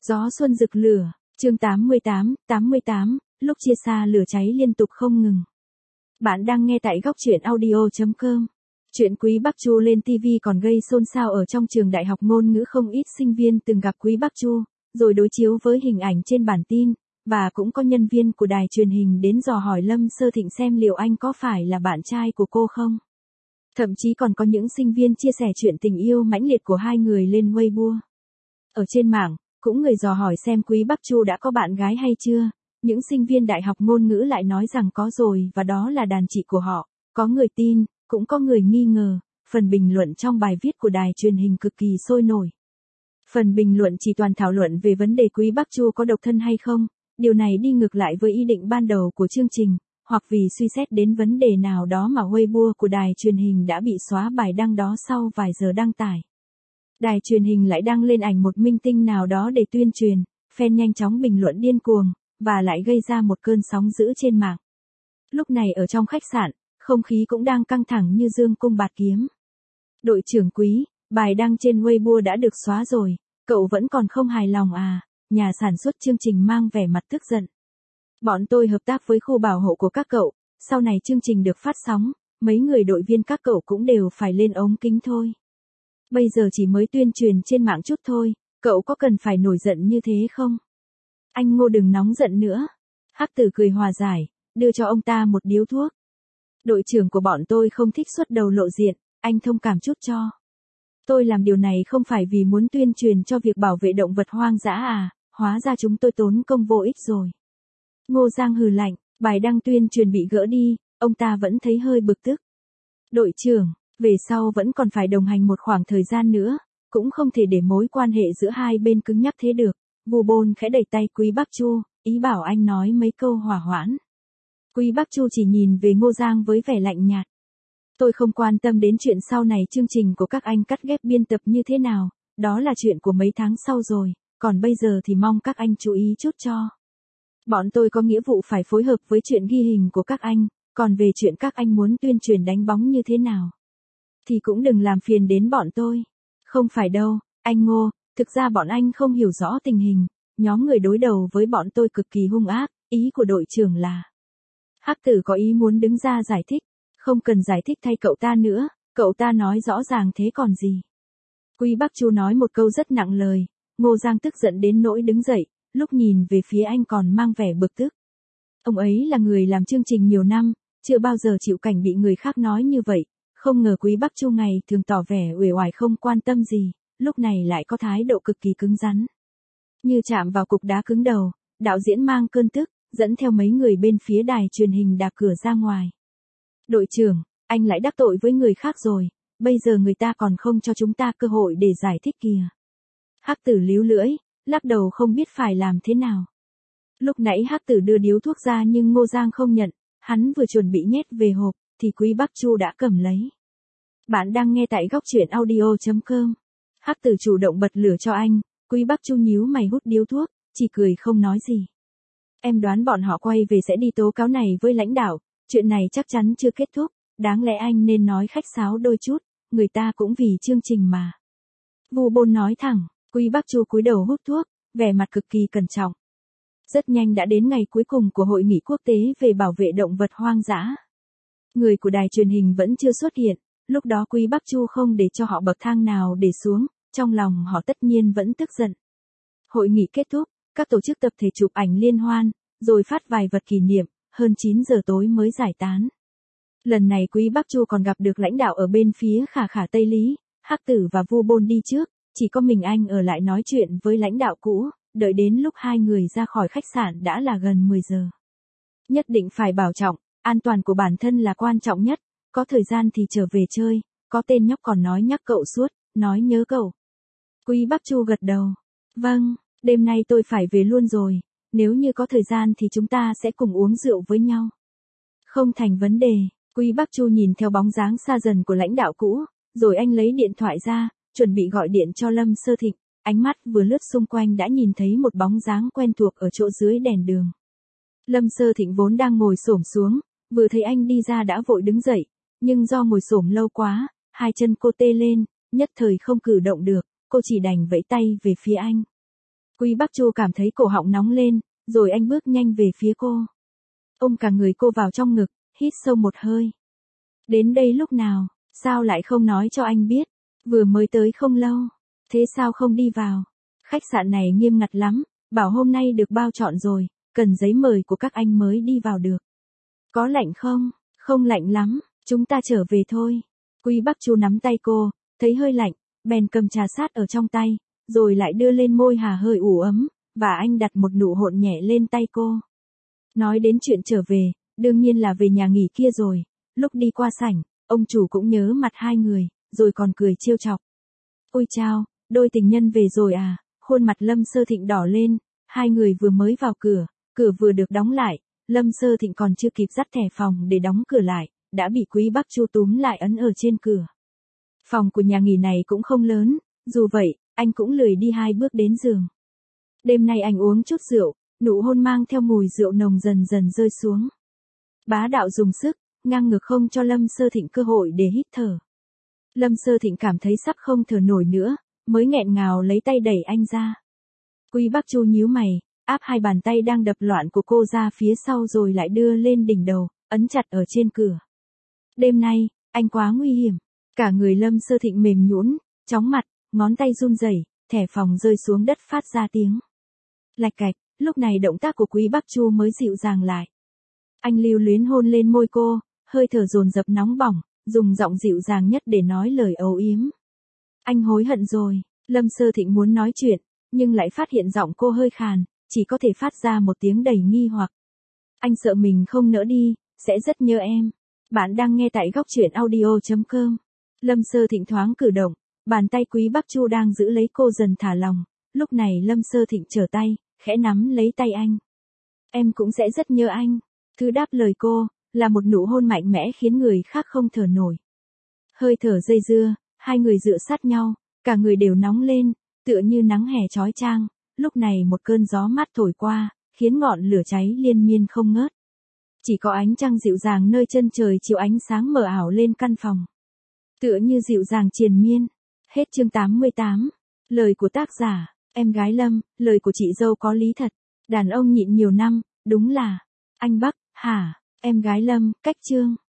Gió xuân rực lửa, chương 88, lúc chia xa lửa cháy liên tục không ngừng. Bạn đang nghe tại góc truyện audio.com. Chuyện Quý Bắc Chu lên TV còn gây xôn xao ở trong trường đại học ngôn ngữ, không ít sinh viên từng gặp Quý Bắc Chu, rồi đối chiếu với hình ảnh trên bản tin, và cũng có nhân viên của đài truyền hình đến dò hỏi Lâm Sơ Thịnh xem liệu anh có phải là bạn trai của cô không. Thậm chí còn có những sinh viên chia sẻ chuyện tình yêu mãnh liệt của hai người lên Weibo. Ở trên mạng, cũng người dò hỏi xem Quý Bắc Chu đã có bạn gái hay chưa. Những sinh viên đại học ngôn ngữ lại nói rằng có rồi và đó là đàn chị của họ. Có người tin, cũng có người nghi ngờ. Phần bình luận trong bài viết của đài truyền hình cực kỳ sôi nổi. Phần bình luận chỉ toàn thảo luận về vấn đề Quý Bắc Chu có độc thân hay không. Điều này đi ngược lại với ý định ban đầu của chương trình, hoặc vì suy xét đến vấn đề nào đó mà Weibo của đài truyền hình đã bị xóa bài đăng đó sau vài giờ đăng tải. Đài truyền hình lại đăng lên ảnh một minh tinh nào đó để tuyên truyền, fan nhanh chóng bình luận điên cuồng, và lại gây ra một cơn sóng dữ trên mạng. Lúc này ở trong khách sạn, không khí cũng đang căng thẳng như dương cung bạt kiếm. Đội trưởng Quý, bài đăng trên Weibo đã được xóa rồi, cậu vẫn còn không hài lòng à? Nhà sản xuất chương trình mang vẻ mặt tức giận. Bọn tôi hợp tác với khu bảo hộ của các cậu, sau này chương trình được phát sóng, mấy người đội viên các cậu cũng đều phải lên ống kính thôi. Bây giờ chỉ mới tuyên truyền trên mạng chút thôi, cậu có cần phải nổi giận như thế không? Anh Ngô đừng nóng giận nữa. Hắc Tử cười hòa giải, đưa cho ông ta một điếu thuốc. Đội trưởng của bọn tôi không thích xuất đầu lộ diện, anh thông cảm chút cho. Tôi làm điều này không phải vì muốn tuyên truyền cho việc bảo vệ động vật hoang dã à, hóa ra chúng tôi tốn công vô ích rồi. Ngô Giang hừ lạnh, bài đăng tuyên truyền bị gỡ đi, ông ta vẫn thấy hơi bực tức. Đội trưởng, về sau vẫn còn phải đồng hành một khoảng thời gian nữa, cũng không thể để mối quan hệ giữa hai bên cứng nhắc thế được. Vu Bôn khẽ đẩy tay Quý Bắc Chu, ý bảo anh nói mấy câu hỏa hoãn. Quý Bắc Chu chỉ nhìn về Ngô Giang với vẻ lạnh nhạt. Tôi không quan tâm đến chuyện sau này chương trình của các anh cắt ghép biên tập như thế nào, đó là chuyện của mấy tháng sau rồi, còn bây giờ thì mong các anh chú ý chút cho. Bọn tôi có nghĩa vụ phải phối hợp với chuyện ghi hình của các anh, còn về chuyện các anh muốn tuyên truyền đánh bóng như thế nào thì cũng đừng làm phiền đến bọn tôi. Không phải đâu, anh Ngô, thực ra bọn anh không hiểu rõ tình hình, nhóm người đối đầu với bọn tôi cực kỳ hung ác, ý của đội trưởng là. Hắc Tử có ý muốn đứng ra giải thích, không cần giải thích thay cậu ta nữa, cậu ta nói rõ ràng thế còn gì. Quý Bắc Chu nói một câu rất nặng lời, Ngô Giang tức giận đến nỗi đứng dậy, lúc nhìn về phía anh còn mang vẻ bực tức. Ông ấy là người làm chương trình nhiều năm, chưa bao giờ chịu cảnh bị người khác nói như vậy. Không ngờ Quý Bắc Chu ngày thường tỏ vẻ uể oải không quan tâm gì, lúc này lại có thái độ cực kỳ cứng rắn. Như chạm vào cục đá cứng đầu, đạo diễn mang cơn tức, dẫn theo mấy người bên phía đài truyền hình đạp cửa ra ngoài. Đội trưởng, anh lại đắc tội với người khác rồi, bây giờ người ta còn không cho chúng ta cơ hội để giải thích kìa. Hắc Tử líu lưỡi, lắc đầu không biết phải làm thế nào. Lúc nãy Hắc Tử đưa điếu thuốc ra nhưng Ngô Giang không nhận, hắn vừa chuẩn bị nhét về hộp, thì Quý Bắc Chu đã cầm lấy. Bạn đang nghe tại góc truyện audio.com. Hắc Tử chủ động bật lửa cho anh, Quý Bắc Chu nhíu mày hút điếu thuốc, chỉ cười không nói gì. Em đoán bọn họ quay về sẽ đi tố cáo này với lãnh đạo, chuyện này chắc chắn chưa kết thúc, đáng lẽ anh nên nói khách sáo đôi chút, người ta cũng vì chương trình mà. Vu Bôn nói thẳng, Quý Bắc Chu cúi đầu hút thuốc, vẻ mặt cực kỳ cẩn trọng. Rất nhanh đã đến ngày cuối cùng của hội nghị quốc tế về bảo vệ động vật hoang dã. Người của đài truyền hình vẫn chưa xuất hiện, lúc đó Quý Bắc Chu không để cho họ bậc thang nào để xuống, trong lòng họ tất nhiên vẫn tức giận. Hội nghị kết thúc, các tổ chức tập thể chụp ảnh liên hoan, rồi phát vài vật kỷ niệm, hơn 9 giờ tối mới giải tán. Lần này Quý Bắc Chu còn gặp được lãnh đạo ở bên phía Khả Tây Lý, Hắc Tử và Vu Bôn đi trước, chỉ có mình anh ở lại nói chuyện với lãnh đạo cũ, đợi đến lúc hai người ra khỏi khách sạn đã là gần 10 giờ. Nhất định phải bảo trọng, an toàn của bản thân là quan trọng nhất, có thời gian thì trở về chơi, có tên nhóc còn nói nhắc cậu suốt, nói nhớ cậu. Quý Bắc Chu gật đầu. Vâng, đêm nay tôi phải về luôn rồi, nếu như có thời gian thì chúng ta sẽ cùng uống rượu với nhau. Không thành vấn đề, Quý Bắc Chu nhìn theo bóng dáng xa dần của lãnh đạo cũ, rồi anh lấy điện thoại ra, chuẩn bị gọi điện cho Lâm Sơ Thịnh, ánh mắt vừa lướt xung quanh đã nhìn thấy một bóng dáng quen thuộc ở chỗ dưới đèn đường. Lâm Sơ Thịnh vốn đang ngồi xổm xuống, vừa thấy anh đi ra đã vội đứng dậy, nhưng do ngồi xổm lâu quá, hai chân cô tê lên, nhất thời không cử động được, cô chỉ đành vẫy tay về phía anh. Quý Bắc Chu cảm thấy cổ họng nóng lên, rồi anh bước nhanh về phía cô. Ôm cả người cô vào trong ngực, hít sâu một hơi. Đến đây lúc nào, sao lại không nói cho anh biết? Vừa mới tới không lâu, thế sao không đi vào? Khách sạn này nghiêm ngặt lắm, bảo hôm nay được bao trọn rồi, cần giấy mời của các anh mới đi vào được. Có lạnh không? Không lạnh lắm, chúng ta trở về thôi. Quý Bắc Chu nắm tay cô, thấy hơi lạnh, bèn cầm trà sát ở trong tay, rồi lại đưa lên môi hà hơi ủ ấm, và anh đặt một nụ hôn nhẹ lên tay cô. Nói đến chuyện trở về, đương nhiên là về nhà nghỉ kia rồi. Lúc đi qua sảnh, ông chủ cũng nhớ mặt hai người, rồi còn cười trêu chọc. Ôi chao, đôi tình nhân về rồi à? Khuôn mặt Lâm Sơ Thịnh đỏ lên, hai người vừa mới vào cửa, cửa vừa được đóng lại, Lâm Sơ Thịnh còn chưa kịp dắt thẻ phòng để đóng cửa lại, đã bị Quý Bắc Chu túm lại ấn ở trên cửa. Phòng của nhà nghỉ này cũng không lớn, dù vậy, anh cũng lười đi hai bước đến giường. Đêm nay anh uống chút rượu, nụ hôn mang theo mùi rượu nồng dần dần rơi xuống. Bá đạo dùng sức, ngang ngược không cho Lâm Sơ Thịnh cơ hội để hít thở. Lâm Sơ Thịnh cảm thấy sắp không thở nổi nữa, mới nghẹn ngào lấy tay đẩy anh ra. Quý Bắc Chu nhíu mày, áp hai bàn tay đang đập loạn của cô ra phía sau rồi lại đưa lên đỉnh đầu, ấn chặt ở trên cửa. Đêm nay, anh quá nguy hiểm. Cả người Lâm Sơ Thịnh mềm nhũn, chóng mặt, ngón tay run rẩy, thẻ phòng rơi xuống đất phát ra tiếng lạch cạch. Lúc này động tác của Quý Bắc Chu mới dịu dàng lại. Anh lưu luyến hôn lên môi cô, hơi thở dồn dập nóng bỏng, dùng giọng dịu dàng nhất để nói lời âu yếm. Anh hối hận rồi. Lâm Sơ Thịnh muốn nói chuyện, nhưng lại phát hiện giọng cô hơi khàn, chỉ có thể phát ra một tiếng đầy nghi hoặc. Anh sợ mình không nỡ đi, sẽ rất nhớ em. Bạn đang nghe tại góc truyện audio.com. Lâm Sơ Thịnh thoáng cử động, bàn tay Quý Bắc Chu đang giữ lấy cô dần thả lòng. Lúc này Lâm Sơ Thịnh trở tay, khẽ nắm lấy tay anh. Em cũng sẽ rất nhớ anh. Thứ đáp lời cô, là một nụ hôn mạnh mẽ khiến người khác không thở nổi. Hơi thở dây dưa, hai người dựa sát nhau, cả người đều nóng lên, tựa như nắng hè chói chang. Lúc này một cơn gió mát thổi qua, khiến ngọn lửa cháy liên miên không ngớt. Chỉ có ánh trăng dịu dàng nơi chân trời chiếu ánh sáng mờ ảo lên căn phòng. Tựa như dịu dàng triền miên. Hết chương 88. Lời của tác giả, em gái Lâm, lời của chị dâu có lý thật. Đàn ông nhịn nhiều năm, đúng là anh Bắc, hả? Em gái Lâm, cách chương.